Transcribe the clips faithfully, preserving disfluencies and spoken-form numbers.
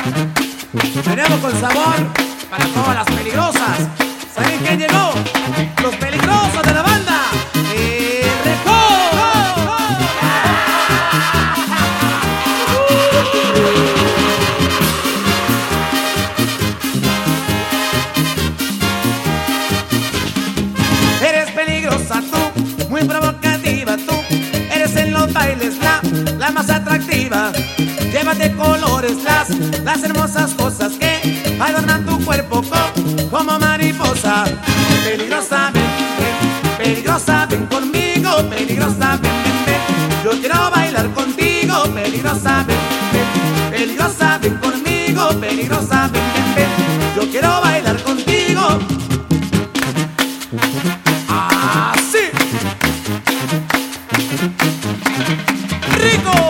Venimos con sabor para todas las peligrosas. ¿Saben quién llegó? Los peligrosos de la banda. El Recodo. Eres peligrosa tú, muy provocativa tú. Eres en los bailes la, la más atractiva. Llévate colores, las, las hermosas cosas que adornan tu cuerpo co, como mariposa. Peligrosa, ven, ven, peligrosa, ven conmigo. Peligrosa, ven, ven, ven, yo quiero bailar contigo. Peligrosa, ven, ven, peligrosa, ven conmigo. Peligrosa, ven, ven, ven, yo quiero bailar contigo. Así. Rico.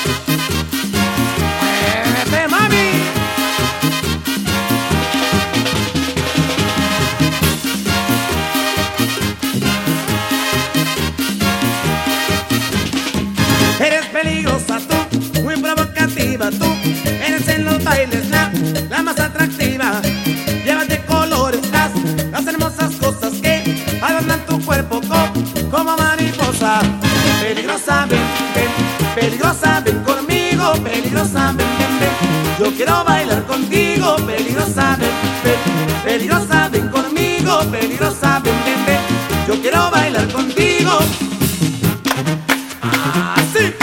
Eres peligrosa tú, muy provocativa tú. Eres en los bailes la, la más atractiva. Llévate colores, las, las hermosas cosas que adornan tu cuerpo co, como mariposa. Peligrosa, ven, ven, peligrosa, ven conmigo. Peligrosa, ven, ven, ven, yo quiero bailar contigo. Peligrosa, ven, ven, peligrosa, ven conmigo. Peligrosa, ven, ven, ven, yo quiero bailar contigo. Así.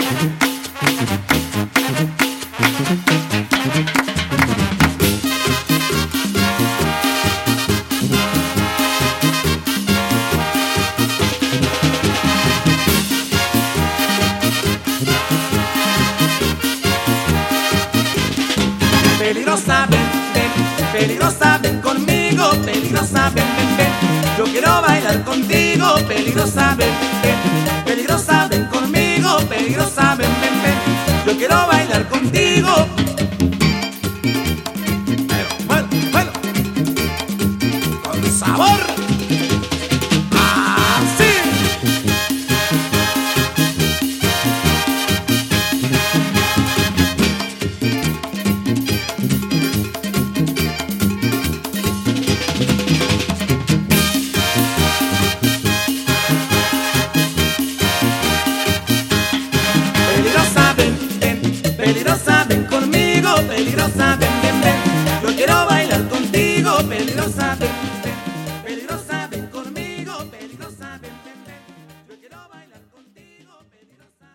Peligrosa, ven, ven, peligrosa, ven conmigo. Peligrosa, ven, ven, ven, yo quiero bailar contigo. Peligrosa, ven, ven, peligrosa, ven conmigo. Peligrosa, ven, ven, ven, yo quiero bailar.